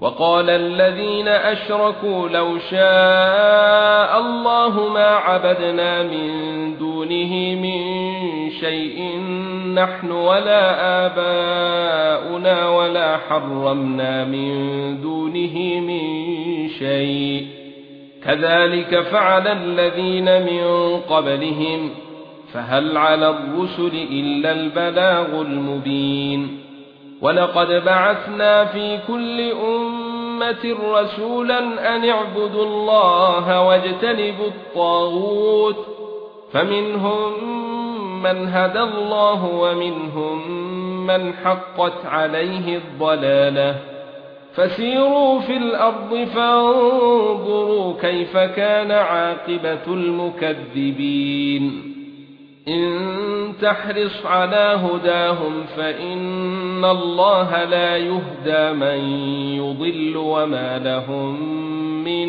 وقال الذين أشركوا لو شاء الله ما عبدنا من دونه من شيء نحن ولا آباؤنا ولا حرمنا من دونه من شيء كذلك فعل الذين من قبلهم فهل على الرسل إلا البلاغ المبين ولقد بعثنا في كل أمة رسولا أن اعبدوا الله واجتنبوا الطاغوت فمنهم من هدى الله ومنهم من حقت عليه الضلالة فسيروا في الأرض فانظروا كيف كان عاقبة المكذبين إن تحرص على هداهم فإن الله لا يهدى من يضل وما لهم من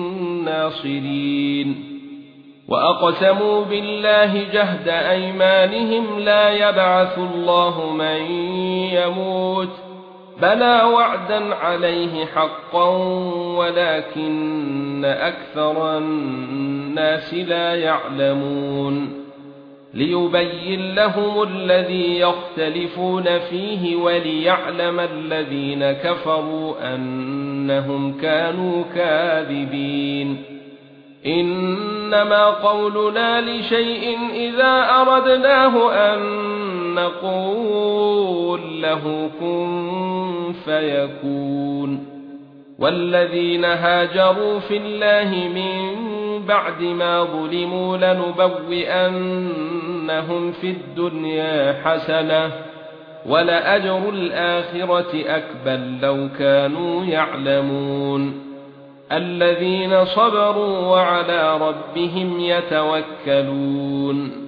ناصرين وأقسموا بالله جهد أيمانهم لا يبعث الله من يموت بلى وعدا عليه حقا ولكن أكثر الناس لا يعلمون ليبين لهم الذي يختلفون فيه وليعلم الذين كفروا أنهم كانوا كاذبين إنما قولنا لشيء إذا أردناه أن نقول له كن فيكون والذين هاجروا في الله من بعد ما ظلموا لنبوئنهم في الدنيا حسنة ولأجر الآخرة أكبر لو كانوا يعلمون الذين صبروا وعلى ربهم يتوكلون